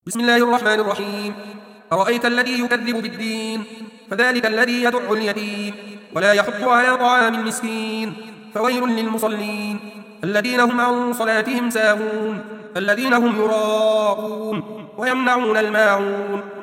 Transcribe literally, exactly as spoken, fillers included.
بسم الله الرحمن الرحيم. أرأيت الذي يكذب بالدين فذلك الذي يدع اليتيم ولا يحض على طعام المسكين فويل للمصلين الذين هم عن صلاتهم ساهون الذين هم يراءون ويمنعون الماعون